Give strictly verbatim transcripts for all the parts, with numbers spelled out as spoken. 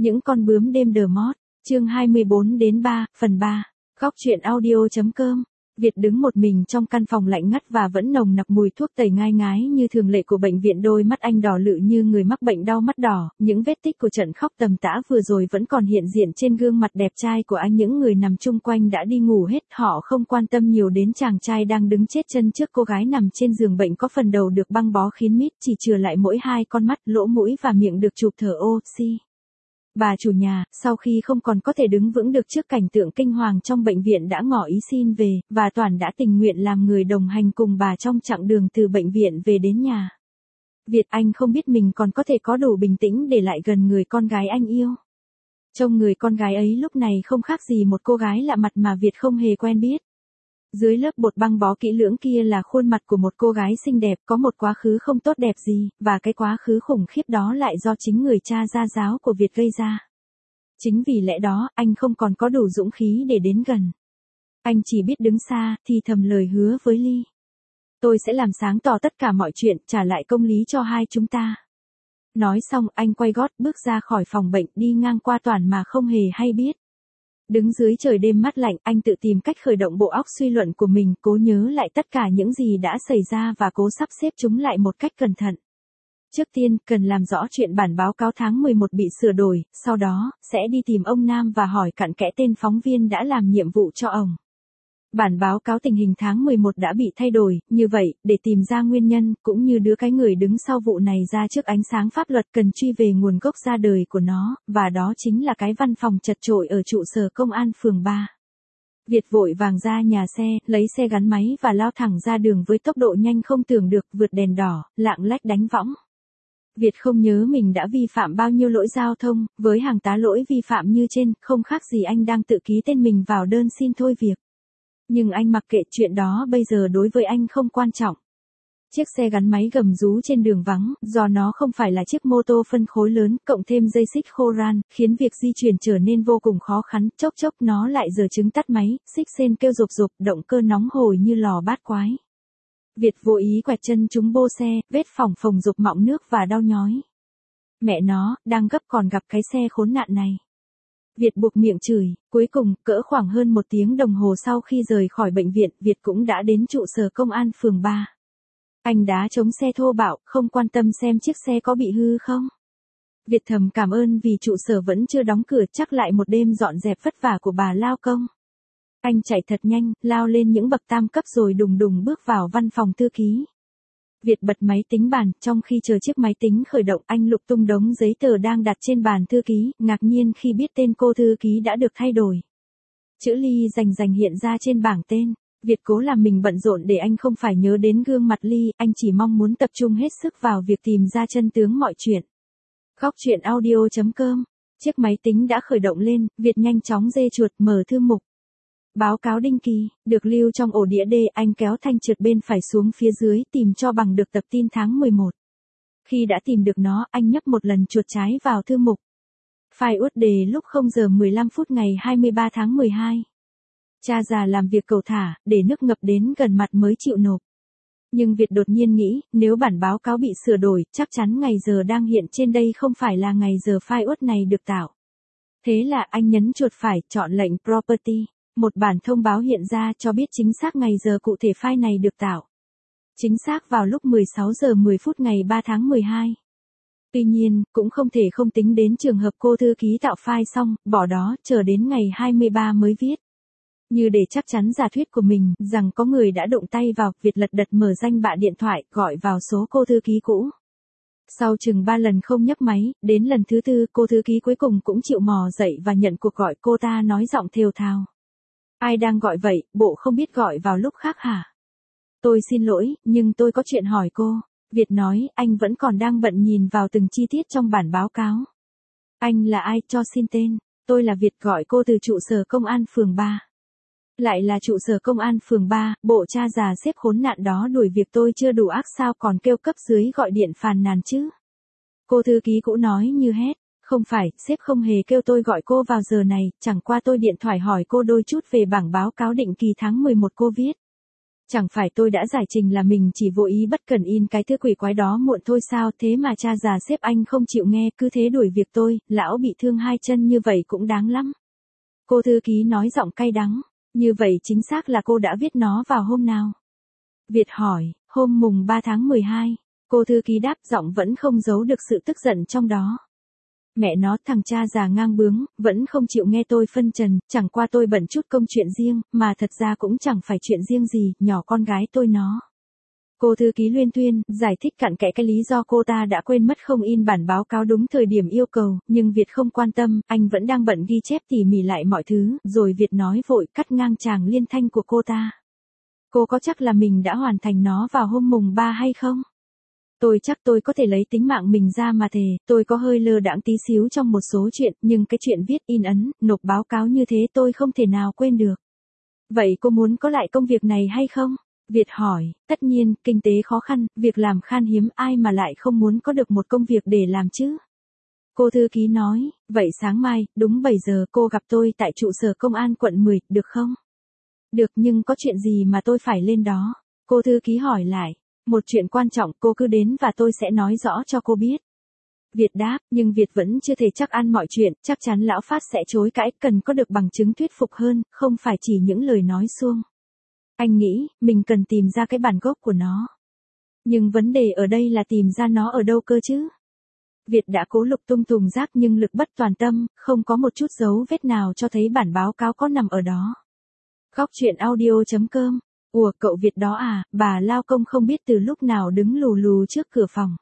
Những con bướm đêm đờ mót, chương hai mươi bốn đến ba, phần ba. Góc truyện audio.com. Việt đứng một mình trong căn phòng lạnh ngắt và vẫn nồng nặc mùi thuốc tẩy ngai ngái như thường lệ của bệnh viện. Đôi mắt anh đỏ lự như người mắc bệnh đau mắt đỏ, những vết tích của trận khóc tầm tã vừa rồi vẫn còn hiện diện trên gương mặt đẹp trai của anh. Những người nằm chung quanh đã đi ngủ hết, họ không quan tâm nhiều đến chàng trai đang đứng chết chân trước cô gái nằm trên giường bệnh có phần đầu được băng bó kín mít, chỉ chừa lại mỗi hai con mắt, lỗ mũi và miệng được chụp thở oxy. Bà chủ nhà, sau khi không còn có thể đứng vững được trước cảnh tượng kinh hoàng trong bệnh viện đã ngỏ ý xin về, và Toản đã tình nguyện làm người đồng hành cùng bà trong chặng đường từ bệnh viện về đến nhà. Việt anh không biết mình còn có thể có đủ bình tĩnh để lại gần người con gái anh yêu. Trông người con gái ấy lúc này không khác gì một cô gái lạ mặt mà Việt không hề quen biết. Dưới lớp bột băng bó kỹ lưỡng kia là khuôn mặt của một cô gái xinh đẹp có một quá khứ không tốt đẹp gì, và cái quá khứ khủng khiếp đó lại do chính người cha gia giáo của Việt gây ra. Chính vì lẽ đó, anh không còn có đủ dũng khí để đến gần. Anh chỉ biết đứng xa, thì thầm lời hứa với Ly. Tôi sẽ làm sáng tỏ tất cả mọi chuyện, trả lại công lý cho hai chúng ta. Nói xong, anh quay gót bước ra khỏi phòng bệnh, đi ngang qua Toản mà không hề hay biết. Đứng dưới trời đêm mát lạnh, anh tự tìm cách khởi động bộ óc suy luận của mình, cố nhớ lại tất cả những gì đã xảy ra và cố sắp xếp chúng lại một cách cẩn thận. Trước tiên, cần làm rõ chuyện bản báo cáo tháng mười một bị sửa đổi, sau đó, sẽ đi tìm ông Nam và hỏi cặn kẽ tên phóng viên đã làm nhiệm vụ cho ông. Bản báo cáo tình hình tháng mười một đã bị thay đổi, như vậy, để tìm ra nguyên nhân, cũng như đưa cái người đứng sau vụ này ra trước ánh sáng pháp luật, cần truy về nguồn gốc ra đời của nó, và đó chính là cái văn phòng chật chội ở trụ sở công an phường ba. Việt vội vàng ra nhà xe, lấy xe gắn máy và lao thẳng ra đường với tốc độ nhanh không tưởng được, vượt đèn đỏ, lạng lách đánh võng. Việt không nhớ mình đã vi phạm bao nhiêu lỗi giao thông, với hàng tá lỗi vi phạm như trên, không khác gì anh đang tự ký tên mình vào đơn xin thôi việc. Nhưng anh mặc kệ chuyện đó, bây giờ đối với anh không quan trọng. Chiếc xe gắn máy gầm rú trên đường vắng, do nó không phải là chiếc mô tô phân khối lớn, cộng thêm dây xích khô ran, khiến việc di chuyển trở nên vô cùng khó khăn. Chốc chốc nó lại giờ trứng tắt máy, xích sên kêu rộp rộp, động cơ nóng hổi như lò bát quái. Việt vô ý quẹt chân trúng bô xe, vết phỏng phồng rộp mọng nước và đau nhói. Mẹ nó, đang gấp còn gặp cái xe khốn nạn này. Việt buộc miệng chửi, cuối cùng, cỡ khoảng hơn một tiếng đồng hồ sau khi rời khỏi bệnh viện, Việt cũng đã đến trụ sở công an phường ba. Anh đá chống xe thô bạo, không quan tâm xem chiếc xe có bị hư không. Việt thầm cảm ơn vì trụ sở vẫn chưa đóng cửa, chắc lại một đêm dọn dẹp vất vả của bà lao công. Anh chạy thật nhanh, lao lên những bậc tam cấp rồi đùng đùng bước vào văn phòng thư ký. Việt bật máy tính bàn, trong khi chờ chiếc máy tính khởi động, anh lục tung đống giấy tờ đang đặt trên bàn thư ký, ngạc nhiên khi biết tên cô thư ký đã được thay đổi. Chữ Ly rành rành hiện ra trên bảng tên. Việt cố làm mình bận rộn để anh không phải nhớ đến gương mặt Ly, anh chỉ mong muốn tập trung hết sức vào việc tìm ra chân tướng mọi chuyện. Góc truyện audio.com. Chiếc máy tính đã khởi động lên, Việt nhanh chóng dê chuột mở thư mục. Báo cáo định kỳ, được lưu trong ổ đĩa D, anh kéo thanh trượt bên phải xuống phía dưới, tìm cho bằng được tập tin tháng mười một. Khi đã tìm được nó, anh nhấp một lần chuột trái vào thư mục. File út đề lúc không giờ mười lăm phút ngày hai mươi ba tháng mười hai. Cha già làm việc cầu thả, để nước ngập đến gần mặt mới chịu nộp. Nhưng Việt đột nhiên nghĩ, nếu bản báo cáo bị sửa đổi, chắc chắn ngày giờ đang hiện trên đây không phải là ngày giờ file út này được tạo. Thế là anh nhấn chuột phải, chọn lệnh Property. Một bản thông báo hiện ra cho biết chính xác ngày giờ cụ thể file này được tạo. Chính xác vào lúc mười sáu giờ mười phút ngày ba tháng mười hai. Tuy nhiên, cũng không thể không tính đến trường hợp cô thư ký tạo file xong, bỏ đó, chờ đến ngày hai mươi ba mới viết. Như để chắc chắn giả thuyết của mình, rằng có người đã động tay vào, Việt lật đật mở danh bạ điện thoại, gọi vào số cô thư ký cũ. Sau chừng ba lần không nhấc máy, đến lần thứ tư, cô thư ký cuối cùng cũng chịu mò dậy và nhận cuộc gọi. Cô ta nói giọng thều thào. Ai đang gọi vậy, bộ không biết gọi vào lúc khác hả? Tôi xin lỗi, nhưng tôi có chuyện hỏi cô. Việt nói, anh vẫn còn đang bận nhìn vào từng chi tiết trong bản báo cáo. Anh là ai, cho xin tên. Tôi là Việt, gọi cô từ trụ sở công an phường ba. Lại là trụ sở công an phường ba, bộ cha già xếp khốn nạn đó đuổi việc tôi chưa đủ ác sao còn kêu cấp dưới gọi điện phàn nàn chứ. Cô thư ký cũ nói như hét. Không phải, sếp không hề kêu tôi gọi cô vào giờ này, chẳng qua tôi điện thoại hỏi cô đôi chút về bảng báo cáo định kỳ tháng mười một cô viết. Chẳng phải tôi đã giải trình là mình chỉ vô ý bất cần in cái thứ quỷ quái đó muộn thôi sao, thế mà cha già sếp anh không chịu nghe, cứ thế đuổi việc tôi, lão bị thương hai chân như vậy cũng đáng lắm. Cô thư ký nói giọng cay đắng, như vậy chính xác là cô đã viết nó vào hôm nào? Việt hỏi, hôm mùng ba tháng mười hai, cô thư ký đáp giọng vẫn không giấu được sự tức giận trong đó. Mẹ nó, thằng cha già ngang bướng, vẫn không chịu nghe tôi phân trần, chẳng qua tôi bận chút công chuyện riêng, mà thật ra cũng chẳng phải chuyện riêng gì, nhỏ con gái tôi nó. Cô thư ký luyên thuyên, giải thích cặn kẽ cái lý do cô ta đã quên mất không in bản báo cáo đúng thời điểm yêu cầu, nhưng Việt không quan tâm, anh vẫn đang bận ghi chép tỉ mỉ lại mọi thứ, rồi Việt nói vội cắt ngang chàng liên thanh của cô ta. Cô có chắc là mình đã hoàn thành nó vào hôm mùng ba hay không? Tôi chắc tôi có thể lấy tính mạng mình ra mà thề, tôi có hơi lơ đãng tí xíu trong một số chuyện, nhưng cái chuyện viết in ấn, nộp báo cáo như thế tôi không thể nào quên được. Vậy cô muốn có lại công việc này hay không? Việt hỏi, tất nhiên, kinh tế khó khăn, việc làm khan hiếm, ai mà lại không muốn có được một công việc để làm chứ? Cô thư ký nói, vậy sáng mai, đúng bảy giờ cô gặp tôi tại trụ sở công an quận mười, được không? Được, nhưng có chuyện gì mà tôi phải lên đó? Cô thư ký hỏi lại. Một chuyện quan trọng, cô cứ đến và tôi sẽ nói rõ cho cô biết. Việt đáp, nhưng Việt vẫn chưa thể chắc ăn mọi chuyện, chắc chắn lão Phát sẽ chối cãi, cần có được bằng chứng thuyết phục hơn, không phải chỉ những lời nói suông. Anh nghĩ, mình cần tìm ra cái bản gốc của nó. Nhưng vấn đề ở đây là tìm ra nó ở đâu cơ chứ? Việt đã cố lục tung thùng rác nhưng lực bất toàn tâm, không có một chút dấu vết nào cho thấy bản báo cáo có nằm ở đó. Góc chuyện audio chấm com. Ủa cậu Việt đó à, bà lao công không biết từ lúc nào đứng lù lù trước cửa phòng.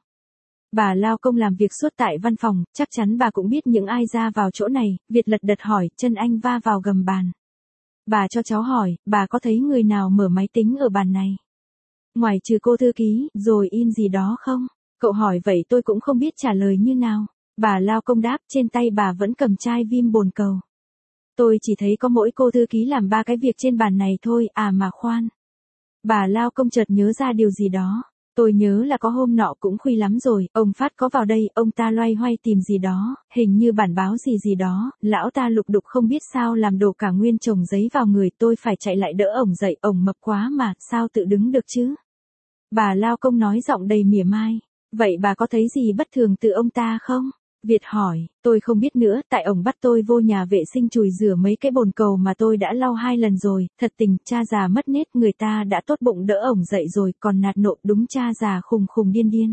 Bà lao công làm việc suốt tại văn phòng, chắc chắn bà cũng biết những ai ra vào chỗ này, Việt lật đật hỏi, chân anh va vào gầm bàn. Bà cho cháu hỏi, bà có thấy người nào mở máy tính ở bàn này? Ngoài trừ cô thư ký, rồi in gì đó không? Cậu hỏi vậy tôi cũng không biết trả lời như nào. Bà lao công đáp, trên tay bà vẫn cầm chai vim bồn cầu. Tôi chỉ thấy có mỗi cô thư ký làm ba cái việc trên bàn này thôi, à mà khoan. Bà lao công chợt nhớ ra điều gì đó. Tôi nhớ là có hôm nọ cũng khuya lắm rồi, ông Phát có vào đây, ông ta loay hoay tìm gì đó, hình như bản báo gì gì đó, lão ta lục đục không biết sao làm đổ cả nguyên chồng giấy vào người, tôi phải chạy lại đỡ ổng dậy, ổng mập quá mà, sao tự đứng được chứ? Bà lao công nói giọng đầy mỉa mai, vậy bà có thấy gì bất thường từ ông ta không? Việt hỏi, tôi không biết nữa, tại ổng bắt tôi vô nhà vệ sinh chùi rửa mấy cái bồn cầu mà tôi đã lau hai lần rồi, thật tình, cha già mất nết, người ta đã tốt bụng đỡ ổng dậy rồi, còn nạt nộ, đúng cha già khùng khùng điên điên.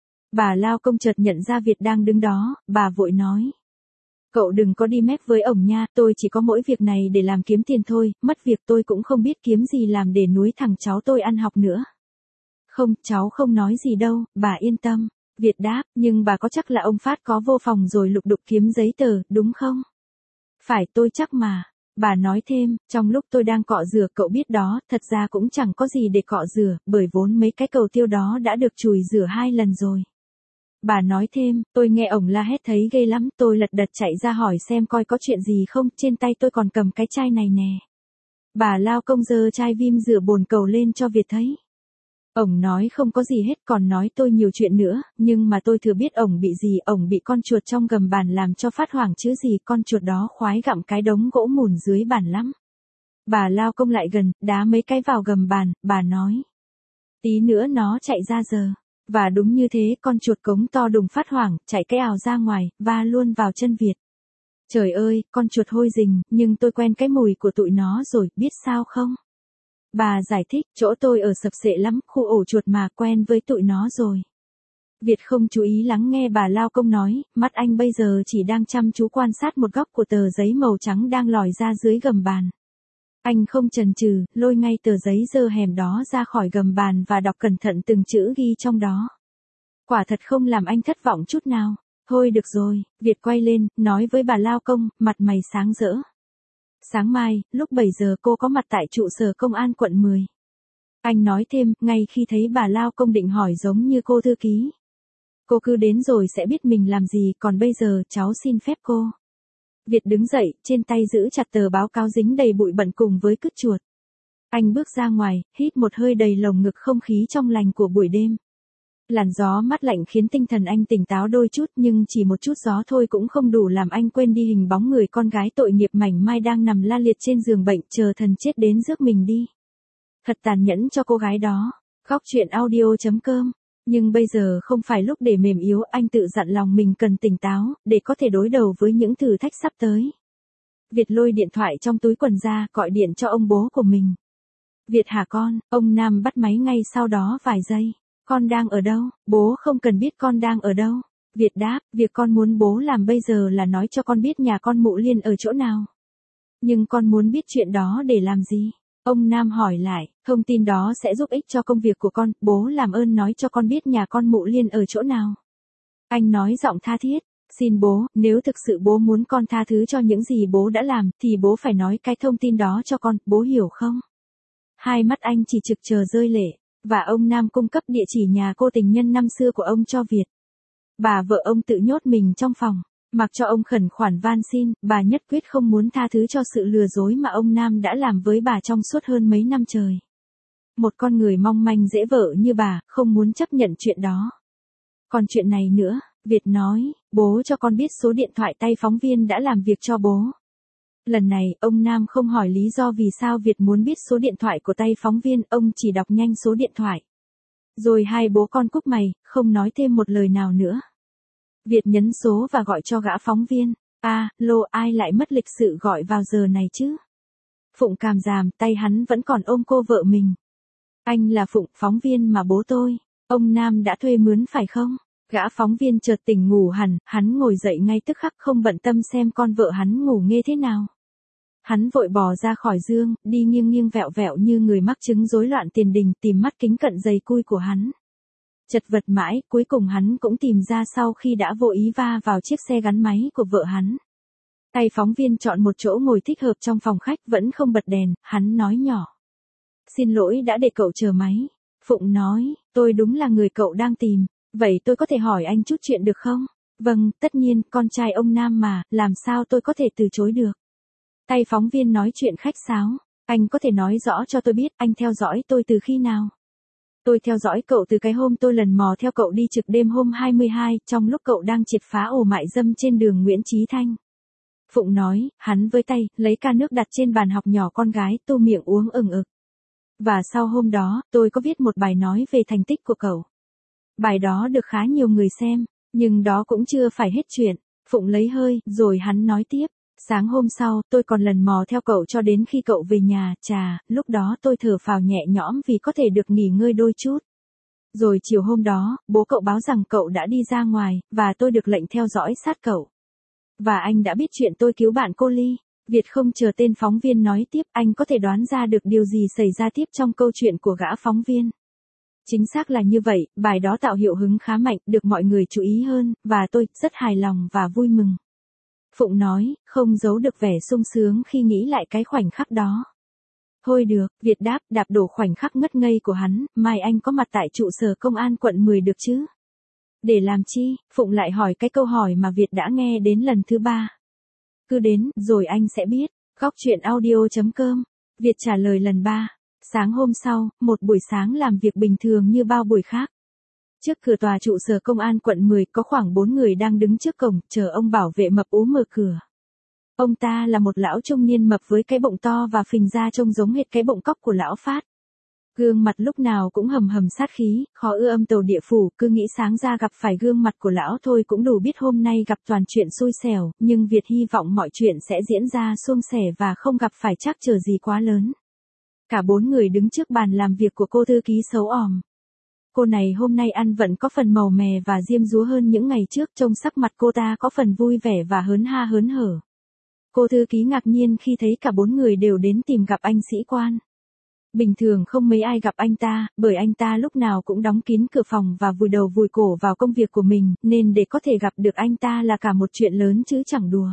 Bà lao công chợt nhận ra Việt đang đứng đó, bà vội nói. Cậu đừng có đi mép với ổng nha, tôi chỉ có mỗi việc này để làm kiếm tiền thôi, mất việc tôi cũng không biết kiếm gì làm để nuôi thằng cháu tôi ăn học nữa. Không, cháu không nói gì đâu, bà yên tâm. Việt đáp, nhưng bà có chắc là ông Phát có vô phòng rồi lục đục kiếm giấy tờ, đúng không? Phải, tôi chắc mà. Bà nói thêm, trong lúc tôi đang cọ rửa cậu biết đó, thật ra cũng chẳng có gì để cọ rửa, bởi vốn mấy cái cầu tiêu đó đã được chùi rửa hai lần rồi. Bà nói thêm, tôi nghe ổng la hét thấy ghê lắm, tôi lật đật chạy ra hỏi xem coi có chuyện gì không, trên tay tôi còn cầm cái chai này nè. Bà lao công giơ chai vim rửa bồn cầu lên cho Việt thấy. Ổng nói không có gì hết, còn nói tôi nhiều chuyện nữa, nhưng mà tôi thừa biết ổng bị gì, ổng bị con chuột trong gầm bàn làm cho phát hoảng chứ gì, con chuột đó khoái gặm cái đống gỗ mùn dưới bàn lắm. Bà lao công lại gần, đá mấy cái vào gầm bàn, bà nói. Tí nữa nó chạy ra giờ. Và đúng như thế, con chuột cống to đùng phát hoảng, chạy cái ào ra ngoài, va luôn vào chân Việt. Trời ơi, con chuột hôi rình, nhưng tôi quen cái mùi của tụi nó rồi, biết sao không? Bà giải thích, chỗ tôi ở sập sệ lắm, khu ổ chuột mà, quen với tụi nó rồi. Việt không chú ý lắng nghe bà lao công nói, mắt anh bây giờ chỉ đang chăm chú quan sát một góc của tờ giấy màu trắng đang lòi ra dưới gầm bàn. Anh không chần chừ, lôi ngay tờ giấy dơ hèm đó ra khỏi gầm bàn và đọc cẩn thận từng chữ ghi trong đó. Quả thật không làm anh thất vọng chút nào. Thôi được rồi, Việt quay lên, nói với bà lao công, mặt mày sáng rỡ. Sáng mai, lúc bảy giờ cô có mặt tại trụ sở công an quận mười. Anh nói thêm, ngay khi thấy bà lao công định hỏi giống như cô thư ký. Cô cứ đến rồi sẽ biết mình làm gì, còn bây giờ cháu xin phép cô. Việt đứng dậy, trên tay giữ chặt tờ báo cáo dính đầy bụi bẩn cùng với cứt chuột. Anh bước ra ngoài, hít một hơi đầy lồng ngực không khí trong lành của buổi đêm. Làn gió mát lạnh khiến tinh thần anh tỉnh táo đôi chút, nhưng chỉ một chút gió thôi cũng không đủ làm anh quên đi hình bóng người con gái tội nghiệp mảnh mai đang nằm la liệt trên giường bệnh chờ thần chết đến rước mình đi. Thật tàn nhẫn cho cô gái đó. Góc chuyện audio.com. Nhưng bây giờ không phải lúc để mềm yếu, anh tự dặn lòng mình cần tỉnh táo, để có thể đối đầu với những thử thách sắp tới. Việt lôi điện thoại trong túi quần ra, gọi điện cho ông bố của mình. Việt hả con, ông Nam bắt máy ngay sau đó vài giây. Con đang ở đâu? Bố không cần biết con đang ở đâu. Việt đáp, việc con muốn bố làm bây giờ là nói cho con biết nhà con Mụ Liên ở chỗ nào. Nhưng con muốn biết chuyện đó để làm gì? Ông Nam hỏi lại, thông tin đó sẽ giúp ích cho công việc của con, bố làm ơn nói cho con biết nhà con Mụ Liên ở chỗ nào. Anh nói giọng tha thiết, xin bố, nếu thực sự bố muốn con tha thứ cho những gì bố đã làm, thì bố phải nói cái thông tin đó cho con, bố hiểu không? Hai mắt anh chỉ trực chờ rơi lệ, và ông Nam cung cấp địa chỉ nhà cô tình nhân năm xưa của ông cho Việt. Bà vợ ông tự nhốt mình trong phòng, mặc cho ông khẩn khoản van xin, bà nhất quyết không muốn tha thứ cho sự lừa dối mà ông Nam đã làm với bà trong suốt hơn mấy năm trời. Một con người mong manh dễ vợ như bà, không muốn chấp nhận chuyện đó. Còn chuyện này nữa, Việt nói, bố cho con biết số điện thoại tay phóng viên đã làm việc cho bố. Lần này, ông Nam không hỏi lý do vì sao Việt muốn biết số điện thoại của tay phóng viên, ông chỉ đọc nhanh số điện thoại. Rồi hai bố con cúp mày, không nói thêm một lời nào nữa. Việt nhấn số và gọi cho gã phóng viên. À, lô, ai lại mất lịch sự gọi vào giờ này chứ? Phụng càm ràm, tay hắn vẫn còn ôm cô vợ mình. Anh là Phụng, phóng viên mà bố tôi, ông Nam đã thuê mướn phải không? Gã phóng viên chợt tỉnh ngủ hẳn, hắn ngồi dậy ngay tức khắc không bận tâm xem con vợ hắn ngủ nghe thế nào. Hắn vội bò ra khỏi giường, đi nghiêng nghiêng vẹo vẹo như người mắc chứng rối loạn tiền đình, tìm mắt kính cận dày cui của hắn. Chật vật mãi, cuối cùng hắn cũng tìm ra sau khi đã vô ý va vào chiếc xe gắn máy của vợ hắn. Tay phóng viên chọn một chỗ ngồi thích hợp trong phòng khách vẫn không bật đèn, hắn nói nhỏ. Xin lỗi đã để cậu chờ máy. Phụng nói, tôi đúng là người cậu đang tìm, vậy tôi có thể hỏi anh chút chuyện được không? Vâng, tất nhiên, con trai ông Nam mà, làm sao tôi có thể từ chối được? Tay phóng viên nói chuyện khách sáo, anh có thể nói rõ cho tôi biết anh theo dõi tôi từ khi nào? Tôi theo dõi cậu từ cái hôm tôi lần mò theo cậu đi trực đêm hôm hai mươi hai, trong lúc cậu đang triệt phá ổ mại dâm trên đường Nguyễn Chí Thanh. Phụng nói, hắn với tay, lấy ca nước đặt trên bàn học nhỏ con gái, tô miệng uống ừng ực. Và sau hôm đó, tôi có viết một bài nói về thành tích của cậu. Bài đó được khá nhiều người xem, nhưng đó cũng chưa phải hết chuyện. Phụng lấy hơi, rồi hắn nói tiếp. Sáng hôm sau, tôi còn lần mò theo cậu cho đến khi cậu về nhà, chà, lúc đó tôi thở phào nhẹ nhõm vì có thể được nghỉ ngơi đôi chút. Rồi chiều hôm đó, bố cậu báo rằng cậu đã đi ra ngoài, và tôi được lệnh theo dõi sát cậu. Và anh đã biết chuyện tôi cứu bạn cô Ly. Việt không chờ tên phóng viên nói tiếp, anh có thể đoán ra được điều gì xảy ra tiếp trong câu chuyện của gã phóng viên. Chính xác là như vậy, bài đó tạo hiệu hứng khá mạnh, được mọi người chú ý hơn, và tôi rất hài lòng và vui mừng. Phụng nói, không giấu được vẻ sung sướng khi nghĩ lại cái khoảnh khắc đó. Thôi được, Việt đáp, đạp đổ khoảnh khắc ngất ngây của hắn, mai anh có mặt tại trụ sở công an quận mười được chứ? Để làm chi? Phụng lại hỏi cái câu hỏi mà Việt đã nghe đến lần thứ ba. Cứ đến, rồi anh sẽ biết. Góc chuyện audio.com. Việt trả lời lần ba. Sáng hôm sau, một buổi sáng làm việc bình thường như bao buổi khác. Trước cửa tòa trụ sở công an quận mười có khoảng bốn người đang đứng trước cổng, chờ ông bảo vệ mập ú mở cửa. Ông ta là một lão trung niên mập với cái bụng to và phình ra trông giống hệt cái bụng cóc của lão Phát. Gương mặt lúc nào cũng hầm hầm sát khí, khó ưa âm tàu địa phủ, cứ nghĩ sáng ra gặp phải gương mặt của lão thôi cũng đủ biết hôm nay gặp toàn chuyện xui xẻo, nhưng Việt hy vọng mọi chuyện sẽ diễn ra suôn sẻ và không gặp phải trắc trở gì quá lớn. Cả bốn người đứng trước bàn làm việc của cô thư ký xấu òm. Cô này hôm nay ăn vẫn có phần màu mè và diêm dúa hơn những ngày trước, trông sắc mặt cô ta có phần vui vẻ và hớn ha hớn hở. Cô thư ký ngạc nhiên khi thấy cả bốn người đều đến tìm gặp anh sĩ quan. Bình thường không mấy ai gặp anh ta, bởi anh ta lúc nào cũng đóng kín cửa phòng và vùi đầu vùi cổ vào công việc của mình, nên để có thể gặp được anh ta là cả một chuyện lớn chứ chẳng đùa.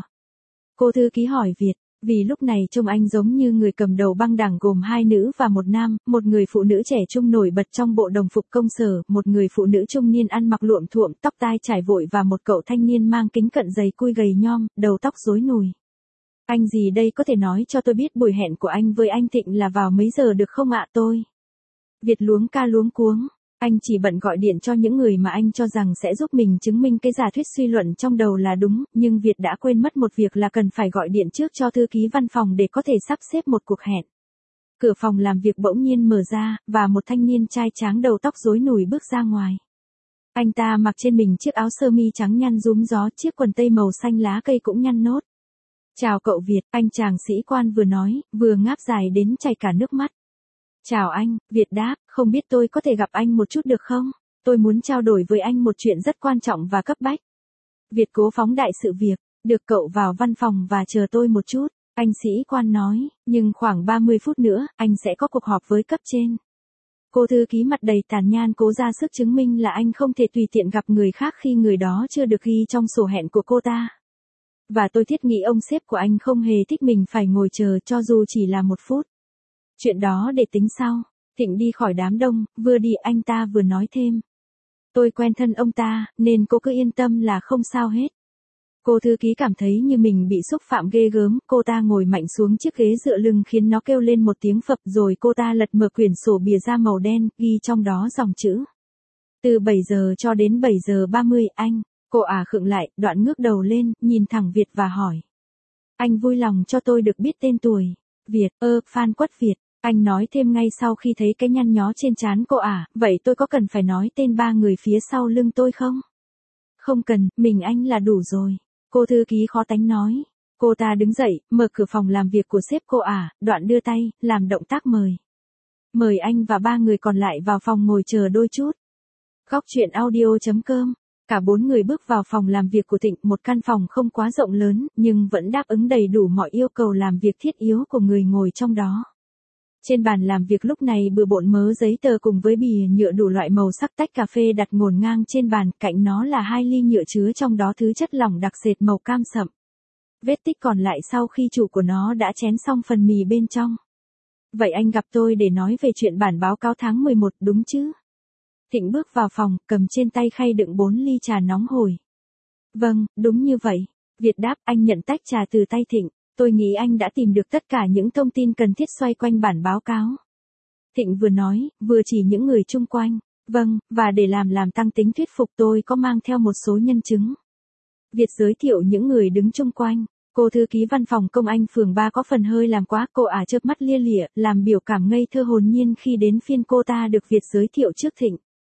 Cô thư ký hỏi Việt, vì lúc này trông anh giống như người cầm đầu băng đảng gồm hai nữ và một nam, một người phụ nữ trẻ trung nổi bật trong bộ đồng phục công sở, một người phụ nữ trung niên ăn mặc luộm thuộm, tóc tai trải vội và một cậu thanh niên mang kính cận dày cui gầy nhom, đầu tóc rối nùi. Anh gì đây có thể nói cho tôi biết buổi hẹn của anh với anh Thịnh là vào mấy giờ được không ạ tôi? Việt luống ca luống cuống. Anh chỉ bận gọi điện cho những người mà anh cho rằng sẽ giúp mình chứng minh cái giả thuyết suy luận trong đầu là đúng, nhưng Việt đã quên mất một việc là cần phải gọi điện trước cho thư ký văn phòng để có thể sắp xếp một cuộc hẹn. Cửa phòng làm việc bỗng nhiên mở ra, và một thanh niên trai tráng đầu tóc rối nùi bước ra ngoài. Anh ta mặc trên mình chiếc áo sơ mi trắng nhăn rúm gió, chiếc quần tây màu xanh lá cây cũng nhăn nốt. Chào cậu Việt, anh chàng sĩ quan vừa nói, vừa ngáp dài đến chảy cả nước mắt. Chào anh, Việt đáp, không biết tôi có thể gặp anh một chút được không? Tôi muốn trao đổi với anh một chuyện rất quan trọng và cấp bách. Việt cố phóng đại sự việc, được cậu vào văn phòng và chờ tôi một chút. Anh sĩ quan nói, nhưng khoảng ba mươi phút nữa, anh sẽ có cuộc họp với cấp trên. Cô thư ký mặt đầy tàn nhang cố ra sức chứng minh là anh không thể tùy tiện gặp người khác khi người đó chưa được ghi trong sổ hẹn của cô ta. Và tôi thiết nghĩ ông sếp của anh không hề thích mình phải ngồi chờ cho dù chỉ là một phút. Chuyện đó để tính sau. Thịnh đi khỏi đám đông, vừa đi anh ta vừa nói thêm. Tôi quen thân ông ta, nên cô cứ yên tâm là không sao hết. Cô thư ký cảm thấy như mình bị xúc phạm ghê gớm, cô ta ngồi mạnh xuống chiếc ghế dựa lưng khiến nó kêu lên một tiếng phập, rồi cô ta lật mở quyển sổ bìa da màu đen, ghi trong đó dòng chữ. Từ bảy giờ cho đến bảy giờ ba mươi anh. Cô ả khựng lại, đoạn ngước đầu lên, nhìn thẳng Việt và hỏi. Anh vui lòng cho tôi được biết tên tuổi. Việt, ơ, Phan Quất Việt. Anh nói thêm ngay sau khi thấy cái nhăn nhó trên trán cô ả, vậy tôi có cần phải nói tên ba người phía sau lưng tôi không? Không cần, mình anh là đủ rồi. Cô thư ký khó tánh nói. Cô ta đứng dậy, mở cửa phòng làm việc của sếp cô ả, đoạn đưa tay, làm động tác mời. Mời anh và ba người còn lại vào phòng ngồi chờ đôi chút. Góc truyện audio chấm com. Cả bốn người bước vào phòng làm việc của Thịnh, một căn phòng không quá rộng lớn, nhưng vẫn đáp ứng đầy đủ mọi yêu cầu làm việc thiết yếu của người ngồi trong đó. Trên bàn làm việc lúc này bừa bộn mớ giấy tờ cùng với bìa nhựa đủ loại màu sắc, tách cà phê đặt ngổn ngang trên bàn, cạnh nó là hai ly nhựa chứa trong đó thứ chất lỏng đặc sệt màu cam sậm. Vết tích còn lại sau khi chủ của nó đã chén xong phần mì bên trong. Vậy anh gặp tôi để nói về chuyện bản báo cáo tháng mười một đúng chứ? Thịnh bước vào phòng, cầm trên tay khay đựng bốn ly trà nóng hổi. Vâng, đúng như vậy. Việt đáp, anh nhận tách trà từ tay Thịnh. Tôi nghĩ anh đã tìm được tất cả những thông tin cần thiết xoay quanh bản báo cáo. Thịnh vừa nói, vừa chỉ những người chung quanh. Vâng, và để làm làm tăng tính thuyết phục tôi có mang theo một số nhân chứng. Việt giới thiệu những người đứng chung quanh. Cô thư ký văn phòng công anh phường ba có phần hơi làm quá, cô ả chớp mắt lia lịa, làm biểu cảm ngây thơ hồn nhiên khi đến phiên cô ta được Việt giới thiệu trước Thịnh.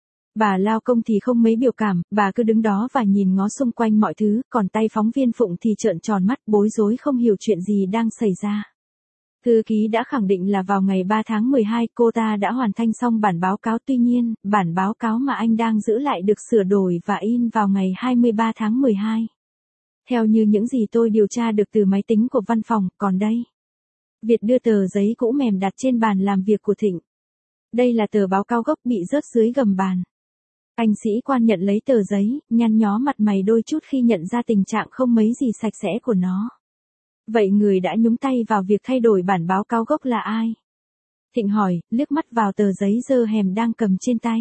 Bà lao công thì không mấy biểu cảm, bà cứ đứng đó và nhìn ngó xung quanh mọi thứ, còn tay phóng viên Phụng thì trợn tròn mắt, bối rối không hiểu chuyện gì đang xảy ra. Thư ký đã khẳng định là vào ngày ba tháng mười hai cô ta đã hoàn thành xong bản báo cáo, tuy nhiên, bản báo cáo mà anh đang giữ lại được sửa đổi và in vào ngày hai mươi ba tháng mười hai. Theo như những gì tôi điều tra được từ máy tính của văn phòng, còn đây. Việt đưa tờ giấy cũ mềm đặt trên bàn làm việc của Thịnh. Đây là tờ báo cáo gốc bị rớt dưới gầm bàn. Anh sĩ quan nhận lấy tờ giấy, nhăn nhó mặt mày đôi chút khi nhận ra tình trạng không mấy gì sạch sẽ của nó. Vậy người đã nhúng tay vào việc thay đổi bản báo cáo gốc là ai? Thịnh hỏi, liếc mắt vào tờ giấy dơ hèm đang cầm trên tay.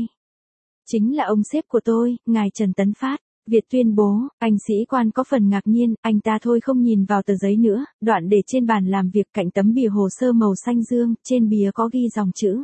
Chính là ông sếp của tôi, ngài Trần Tấn Phát. Việt tuyên bố, anh sĩ quan có phần ngạc nhiên, anh ta thôi không nhìn vào tờ giấy nữa, đoạn để trên bàn làm việc cạnh tấm bìa hồ sơ màu xanh dương, trên bìa có ghi dòng chữ.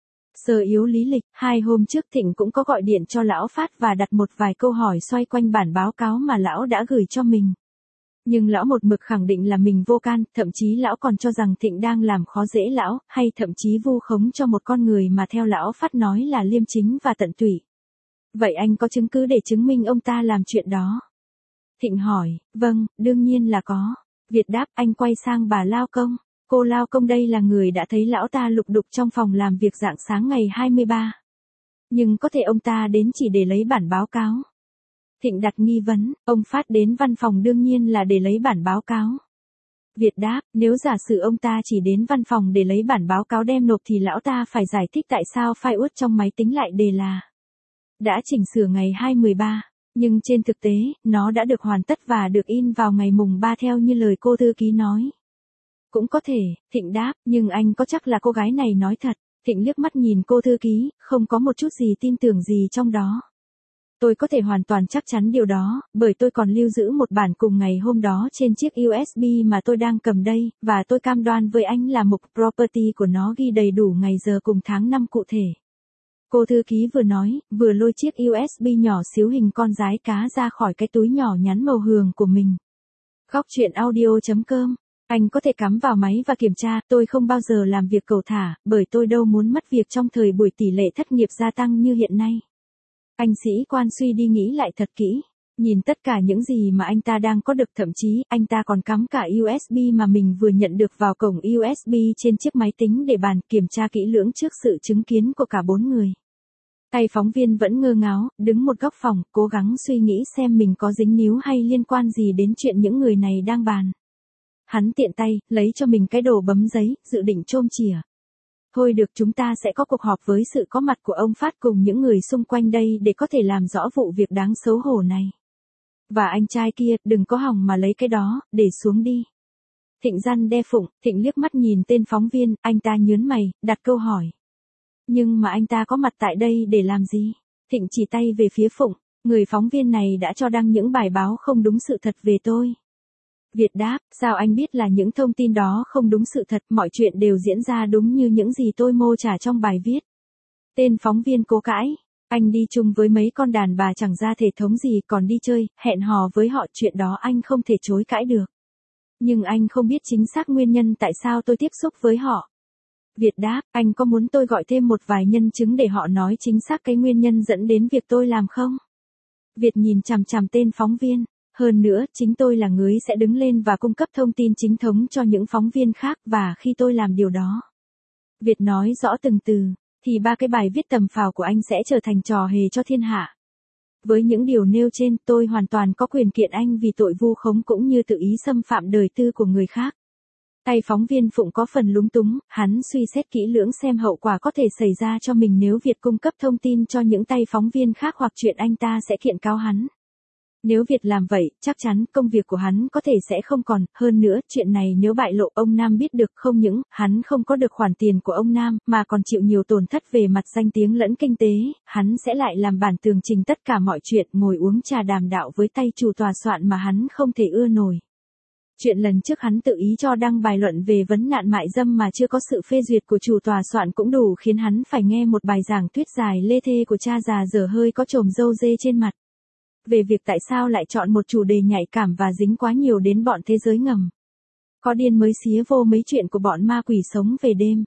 Sơ yếu lý lịch, hai hôm trước Thịnh cũng có gọi điện cho lão Phát và đặt một vài câu hỏi xoay quanh bản báo cáo mà lão đã gửi cho mình. Nhưng lão một mực khẳng định là mình vô can, thậm chí lão còn cho rằng Thịnh đang làm khó dễ lão, hay thậm chí vu khống cho một con người mà theo lão Phát nói là liêm chính và tận tụy. Vậy anh có chứng cứ để chứng minh ông ta làm chuyện đó? Thịnh hỏi, vâng, đương nhiên là có. Việt đáp, anh quay sang bà lao công. Cô lao công đây là người đã thấy lão ta lục đục trong phòng làm việc rạng sáng ngày hai mươi ba. Nhưng có thể ông ta đến chỉ để lấy bản báo cáo. Thịnh đặt nghi vấn, ông Phát đến văn phòng đương nhiên là để lấy bản báo cáo. Việt đáp, nếu giả sử ông ta chỉ đến văn phòng để lấy bản báo cáo đem nộp thì lão ta phải giải thích tại sao file út trong máy tính lại đề là đã chỉnh sửa ngày hai mươi ba, nhưng trên thực tế, nó đã được hoàn tất và được in vào ngày mùng ba theo như lời cô thư ký nói. Cũng có thể, Thịnh đáp, nhưng anh có chắc là cô gái này nói thật? Thịnh liếc mắt nhìn cô thư ký, không có một chút gì tin tưởng gì trong đó. Tôi có thể hoàn toàn chắc chắn điều đó, bởi tôi còn lưu giữ một bản cùng ngày hôm đó trên chiếc u ét bê mà tôi đang cầm đây, và tôi cam đoan với anh là mục property của nó ghi đầy đủ ngày giờ cùng tháng năm cụ thể. Cô thư ký vừa nói, vừa lôi chiếc u ét bê nhỏ xíu hình con rái cá ra khỏi cái túi nhỏ nhắn màu hường của mình. Góc truyện audio chấm com Anh có thể cắm vào máy và kiểm tra, tôi không bao giờ làm việc cẩu thả, bởi tôi đâu muốn mất việc trong thời buổi tỷ lệ thất nghiệp gia tăng như hiện nay. Anh sĩ quan suy đi nghĩ lại thật kỹ. Nhìn tất cả những gì mà anh ta đang có được, thậm chí, anh ta còn cắm cả u ét bê mà mình vừa nhận được vào cổng u ét bê trên chiếc máy tính để bàn, kiểm tra kỹ lưỡng trước sự chứng kiến của cả bốn người. Tay phóng viên vẫn ngơ ngáo, đứng một góc phòng, cố gắng suy nghĩ xem mình có dính níu hay liên quan gì đến chuyện những người này đang bàn. Hắn tiện tay, lấy cho mình cái đồ bấm giấy, dự định chôm chìa. Thôi được, chúng ta sẽ có cuộc họp với sự có mặt của ông Phát cùng những người xung quanh đây để có thể làm rõ vụ việc đáng xấu hổ này. Và anh trai kia, đừng có hòng mà lấy cái đó, để xuống đi. Thịnh răn đe Phụng, Thịnh liếc mắt nhìn tên phóng viên, anh ta nhớn mày, đặt câu hỏi. Nhưng mà anh ta có mặt tại đây để làm gì? Thịnh chỉ tay về phía Phụng, người phóng viên này đã cho đăng những bài báo không đúng sự thật về tôi. Việt đáp, sao anh biết là những thông tin đó không đúng sự thật, mọi chuyện đều diễn ra đúng như những gì tôi mô tả trong bài viết. Tên phóng viên cố cãi, anh đi chung với mấy con đàn bà chẳng ra thể thống gì, còn đi chơi, hẹn hò với họ, chuyện đó anh không thể chối cãi được. Nhưng anh không biết chính xác nguyên nhân tại sao tôi tiếp xúc với họ. Việt đáp, anh có muốn tôi gọi thêm một vài nhân chứng để họ nói chính xác cái nguyên nhân dẫn đến việc tôi làm không? Việt nhìn chằm chằm tên phóng viên. Hơn nữa, chính tôi là người sẽ đứng lên và cung cấp thông tin chính thống cho những phóng viên khác, và khi tôi làm điều đó, Việt nói rõ từng từ, thì ba cái bài viết tầm phào của anh sẽ trở thành trò hề cho thiên hạ. Với những điều nêu trên, tôi hoàn toàn có quyền kiện anh vì tội vu khống cũng như tự ý xâm phạm đời tư của người khác. Tay phóng viên Phụng có phần lúng túng, hắn suy xét kỹ lưỡng xem hậu quả có thể xảy ra cho mình nếu Việt cung cấp thông tin cho những tay phóng viên khác, hoặc chuyện anh ta sẽ kiện cáo hắn. Nếu Việt làm vậy, chắc chắn công việc của hắn có thể sẽ không còn, hơn nữa, chuyện này nếu bại lộ, ông Nam biết được, không những hắn không có được khoản tiền của ông Nam, mà còn chịu nhiều tổn thất về mặt danh tiếng lẫn kinh tế, hắn sẽ lại làm bản tường trình tất cả mọi chuyện, ngồi uống trà đàm đạo với tay chủ tòa soạn mà hắn không thể ưa nổi. Chuyện lần trước hắn tự ý cho đăng bài luận về vấn nạn mại dâm mà chưa có sự phê duyệt của chủ tòa soạn cũng đủ khiến hắn phải nghe một bài giảng thuyết dài lê thê của cha già dở hơi có chồm râu dê trên mặt. Về việc tại sao lại chọn một chủ đề nhạy cảm và dính quá nhiều đến bọn thế giới ngầm. Có điên mới xía vô mấy chuyện của bọn ma quỷ sống về đêm.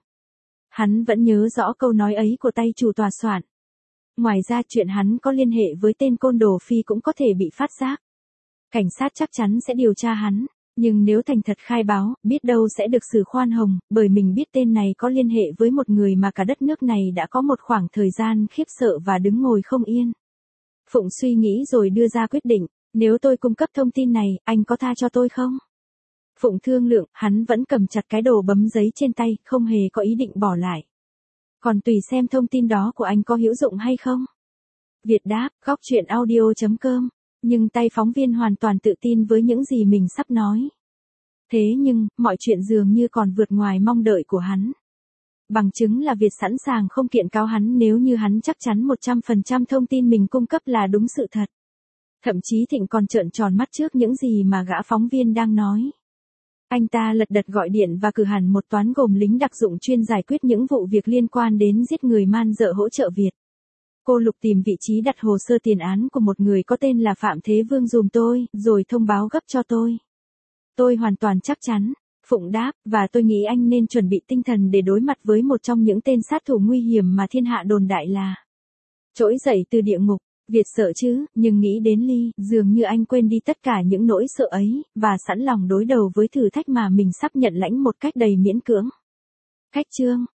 Hắn vẫn nhớ rõ câu nói ấy của tay chủ tòa soạn. Ngoài ra, chuyện hắn có liên hệ với tên côn đồ Phi cũng có thể bị phát giác. Cảnh sát chắc chắn sẽ điều tra hắn, nhưng nếu thành thật khai báo, biết đâu sẽ được xử khoan hồng, bởi mình biết tên này có liên hệ với một người mà cả đất nước này đã có một khoảng thời gian khiếp sợ và đứng ngồi không yên. Phụng suy nghĩ rồi đưa ra quyết định, nếu tôi cung cấp thông tin này, anh có tha cho tôi không? Phụng thương lượng, hắn vẫn cầm chặt cái đồ bấm giấy trên tay, không hề có ý định bỏ lại. Còn tùy xem thông tin đó của anh có hữu dụng hay không? Việt đáp, góc chuyện audio chấm com, nhưng tay phóng viên hoàn toàn tự tin với những gì mình sắp nói. Thế nhưng, mọi chuyện dường như còn vượt ngoài mong đợi của hắn. Bằng chứng là Việt sẵn sàng không kiện cáo hắn nếu như hắn chắc chắn một trăm phần trăm thông tin mình cung cấp là đúng sự thật. Thậm chí Thịnh còn trợn tròn mắt trước những gì mà gã phóng viên đang nói. Anh ta lật đật gọi điện và cử hẳn một toán gồm lính đặc dụng chuyên giải quyết những vụ việc liên quan đến giết người man dợ hỗ trợ Việt. Cô Lục tìm vị trí đặt hồ sơ tiền án của một người có tên là Phạm Thế Vương dùm tôi, rồi thông báo gấp cho tôi. Tôi hoàn toàn chắc chắn. Phụng đáp, và tôi nghĩ anh nên chuẩn bị tinh thần để đối mặt với một trong những tên sát thủ nguy hiểm mà thiên hạ đồn đại là trỗi dậy từ địa ngục. Việt sợ chứ, nhưng nghĩ đến Ly, dường như anh quên đi tất cả những nỗi sợ ấy, và sẵn lòng đối đầu với thử thách mà mình sắp nhận lãnh một cách đầy miễn cưỡng. Cách chương